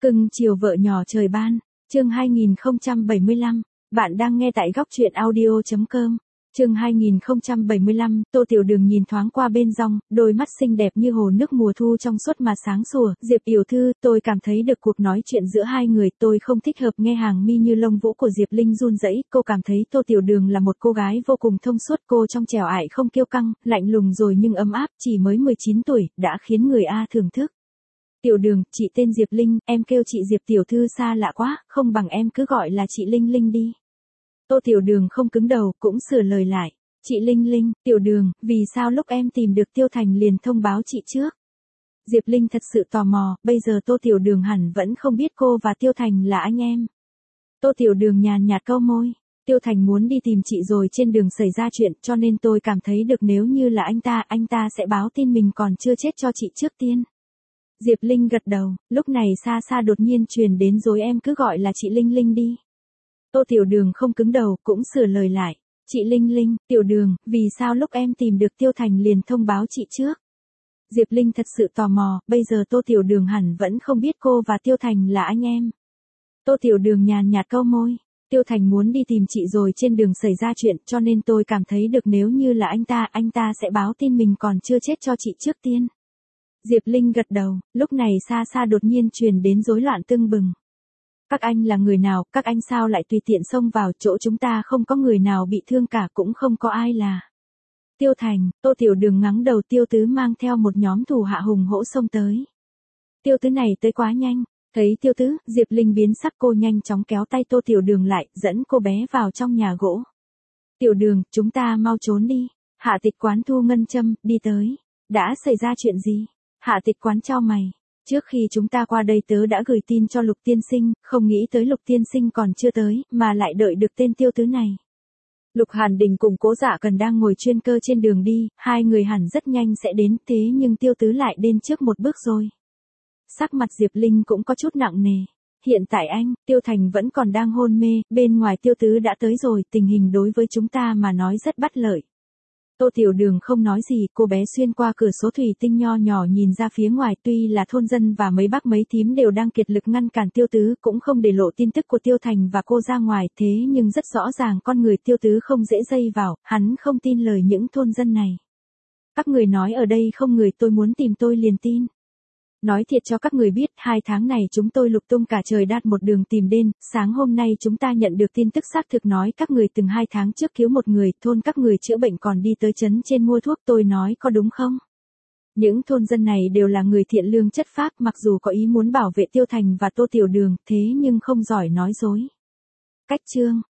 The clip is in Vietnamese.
Cưng chiều vợ nhỏ trời ban, chương 2075, bạn đang nghe tại góc truyện audio.com. Chương 2075, Tô Tiểu Đường nhìn thoáng qua bên rong, đôi mắt xinh đẹp như hồ nước mùa thu trong suốt mà sáng sủa. Diệp tiểu thư, tôi cảm thấy được cuộc nói chuyện giữa hai người, tôi không thích hợp. Nghe hàng mi như lông vũ của Diệp Linh run rẩy, cô cảm thấy Tô Tiểu Đường là một cô gái vô cùng thông suốt, cô trong trẻo ải không kiêu căng, lạnh lùng rồi nhưng ấm áp, chỉ mới 19 tuổi, đã khiến người thưởng thức. Tiểu Đường, chị tên Diệp Linh, em kêu chị Diệp tiểu thư xa lạ quá, không bằng em cứ gọi là chị Linh Linh đi. Tô Tiểu Đường không cứng đầu, cũng sửa lời lại. Chị Linh Linh, Tiểu Đường, vì sao lúc em tìm được Tiêu Thành liền thông báo chị trước? Diệp Linh thật sự tò mò, bây giờ Tô Tiểu Đường hẳn vẫn không biết cô và Tiêu Thành là anh em. Tô Tiểu Đường nhàn nhạt cau môi. Tiêu Thành muốn đi tìm chị rồi trên đường xảy ra chuyện, cho nên tôi cảm thấy được nếu như là anh ta sẽ báo tin mình còn chưa chết cho chị trước tiên. Diệp Linh gật đầu, lúc này xa xa đột nhiên truyền đến dối em cứ gọi là chị Linh Linh đi. Tô Tiểu Đường không cứng đầu, cũng sửa lời lại. Chị Linh Linh, Tiểu Đường, vì sao lúc em tìm được Tiêu Thành liền thông báo chị trước? Diệp Linh thật sự tò mò, bây giờ Tô Tiểu Đường hẳn vẫn không biết cô và Tiêu Thành là anh em. Tô Tiểu Đường nhàn nhạt cau môi. Tiêu Thành muốn đi tìm chị rồi trên đường xảy ra chuyện, cho nên tôi cảm thấy được nếu như là anh ta sẽ báo tin mình còn chưa chết cho chị trước tiên. Diệp Linh gật đầu, lúc này xa xa đột nhiên truyền đến rối loạn tưng bừng. Các anh là người nào, các anh sao lại tùy tiện xông vào chỗ chúng ta, không có người nào bị thương cả, cũng không có ai là Tiêu Thành. Tô Tiểu Đường ngắng đầu. Tiêu Tứ mang theo một nhóm thủ hạ hùng hổ xông tới. Tiêu Tứ này tới quá nhanh. Thấy Tiêu Tứ, Diệp Linh biến sắc, cô nhanh chóng kéo tay Tô Tiểu Đường lại, dẫn cô bé vào trong nhà gỗ. Tiểu Đường, chúng ta mau trốn đi. Hạ tịch quán Thu Ngân Châm, đi tới. Đã xảy ra chuyện gì? Hạ tịch quán chau mày. Trước khi chúng ta qua đây tớ đã gửi tin cho Lục tiên sinh, không nghĩ tới Lục tiên sinh còn chưa tới, mà lại đợi được tên Tiêu Tứ này. Lục Hàn Đình cùng Cố Dạ Cần đang ngồi chuyên cơ trên đường đi, hai người hẳn rất nhanh sẽ đến, thế nhưng Tiêu Tứ lại đến trước một bước rồi. Sắc mặt Diệp Linh cũng có chút nặng nề. Hiện tại Tiêu Thành vẫn còn đang hôn mê, bên ngoài Tiêu Tứ đã tới rồi, tình hình đối với chúng ta mà nói rất bất lợi. Tô Tiểu Đường không nói gì, cô bé xuyên qua cửa sổ thủy tinh nho nhỏ nhìn ra phía ngoài, tuy là thôn dân và mấy bác mấy thím đều đang kiệt lực ngăn cản Tiêu Tứ, cũng không để lộ tin tức của Tiêu Thành và cô ra ngoài, thế nhưng rất rõ ràng con người Tiêu Tứ không dễ dây vào, hắn không tin lời những thôn dân này. Các người nói ở đây không người, tôi muốn tìm tôi liền tin. Nói thiệt cho các người biết, 2 tháng này chúng tôi lục tung cả trời đát một đường tìm đến, sáng hôm nay chúng ta nhận được tin tức xác thực nói các người từng 2 tháng trước cứu một người, thôn các người chữa bệnh còn đi tới trấn trên mua thuốc, tôi nói có đúng không? Những thôn dân này đều là người thiện lương chất phác, mặc dù có ý muốn bảo vệ Tiêu Thành và Tô Tiểu Đường, thế nhưng không giỏi nói dối. Cách chương,